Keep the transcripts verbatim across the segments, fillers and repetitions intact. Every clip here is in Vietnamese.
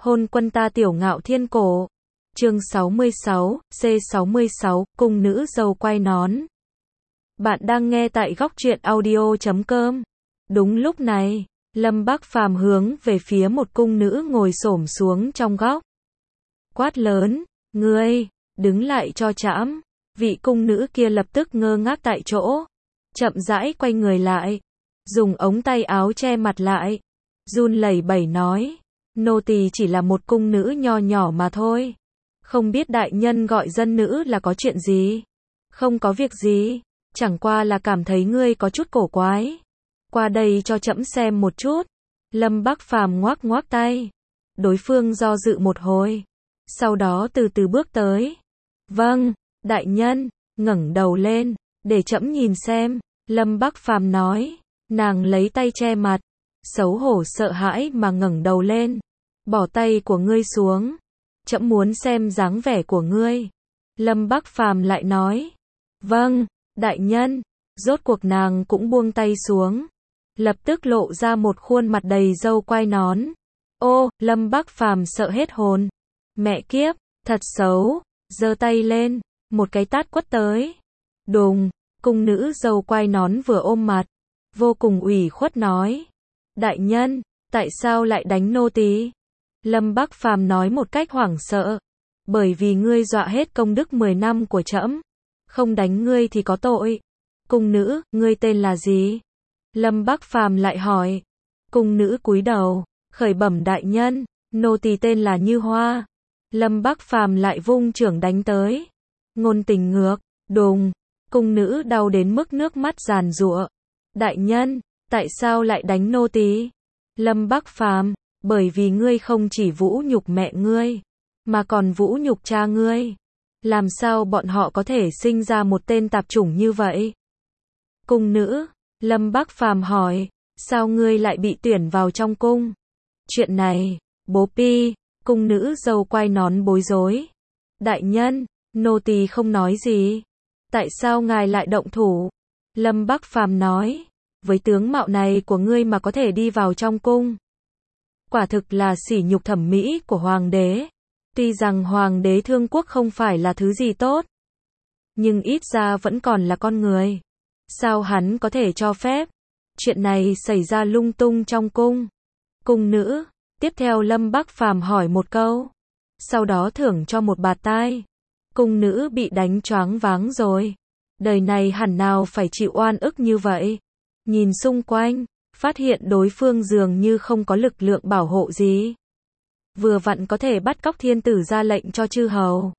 Hôn quân ta tiểu ngạo thiên cổ. Chương sáu mươi sáu, C sáu mươi sáu, cung nữ dâu quay nón. Bạn đang nghe tại góc truyện audio chấm com. Đúng lúc này, Lâm Bác Phàm hướng về phía một cung nữ ngồi xổm xuống trong góc. Quát lớn, ngươi, đứng lại cho trẫm. Vị cung nữ kia lập tức ngơ ngác tại chỗ. Chậm rãi quay người lại. Dùng ống tay áo che mặt lại. Run lẩy bẩy nói, nô tỳ chỉ là một cung nữ nho nhỏ mà thôi. Không biết đại nhân gọi dân nữ là có chuyện gì? Không có việc gì, chẳng qua là cảm thấy ngươi có chút cổ quái. Qua đây cho trẫm xem một chút. Lâm Bác Phàm ngoác ngoác tay. Đối phương do dự một hồi, sau đó từ từ bước tới. Vâng, đại nhân, ngẩng đầu lên, để trẫm nhìn xem. Lâm Bác Phàm nói. Nàng lấy tay che mặt, xấu hổ sợ hãi mà ngẩng đầu lên. Bỏ tay của ngươi xuống. Trẫm muốn xem dáng vẻ của ngươi. Lâm Bác Phàm lại nói. Vâng, đại nhân. Rốt cuộc nàng cũng buông tay xuống. Lập tức lộ ra một khuôn mặt đầy râu quai nón. Ô, Lâm Bác Phàm sợ hết hồn. Mẹ kiếp, thật xấu. Giơ tay lên, một cái tát quất tới. Đùng, cung nữ râu quai nón vừa ôm mặt, vô cùng ủy khuất nói. Đại nhân, tại sao lại đánh nô tỳ? Lâm Bác Phàm nói một cách hoảng sợ. Bởi vì ngươi dọa hết công đức mười năm của trẫm. Không đánh ngươi thì có tội. Cung nữ, ngươi tên là gì? Lâm Bác Phàm lại hỏi. Cung nữ cúi đầu, khởi bẩm đại nhân, nô tỳ tên là Như Hoa. Lâm Bác Phàm lại vung chưởng đánh tới. Ngôn tình ngược, đùng, cung nữ đau đến mức nước mắt giàn giụa. Đại nhân, tại sao lại đánh nô tỳ? Lâm Bác Phàm, bởi vì ngươi không chỉ vũ nhục mẹ ngươi, mà còn vũ nhục cha ngươi. Làm sao bọn họ có thể sinh ra một tên tạp chủng như vậy? Cung nữ, Lâm Bác Phàm hỏi, sao ngươi lại bị tuyển vào trong cung? Chuyện này, bố pi, cung nữ râu quai nón bối rối. Đại nhân, nô tỳ không nói gì. Tại sao ngài lại động thủ? Lâm Bác Phàm nói, với tướng mạo này của ngươi mà có thể đi vào trong cung. Quả thực là sỉ nhục thẩm mỹ của hoàng đế. Tuy rằng hoàng đế thương quốc không phải là thứ gì tốt, nhưng ít ra vẫn còn là con người. Sao hắn có thể cho phép chuyện này xảy ra lung tung trong cung? Cung nữ, tiếp theo Lâm Bác Phàm hỏi một câu, sau đó thưởng cho một bạt tai. Cung nữ bị đánh choáng váng rồi. Đời này hẳn nào phải chịu oan ức như vậy. Nhìn xung quanh, phát hiện đối phương dường như không có lực lượng bảo hộ gì. Vừa vặn có thể bắt cóc thiên tử ra lệnh cho chư hầu.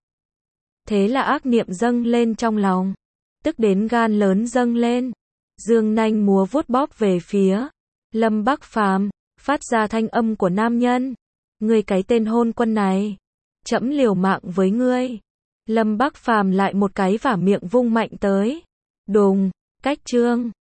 Thế là ác niệm dâng lên trong lòng. Tức đến gan lớn dâng lên. Dương nanh múa vuốt bóp về phía Lâm Bác Phàm, phát ra thanh âm của nam nhân. Ngươi cái tên hôn quân này, trẫm liều mạng với ngươi. Lâm Bác Phàm lại một cái vả miệng vung mạnh tới. Đùng, cách trương.